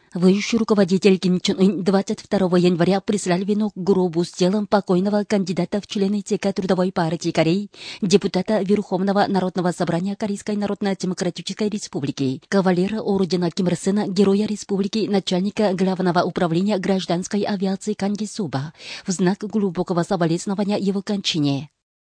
Высший руководитель Ким Чен Ын 22 января прислал венок к гробу с телом покойного кандидата в члены ЦК Трудовой партии Кореи, депутата Верховного народного собрания Корейской Народно-демократической республики, кавалера ордена Ким Ир Сена, героя республики, начальника Главного управления гражданской авиации Кан Ги Суба, в знак глубокого соболезнования его кончине.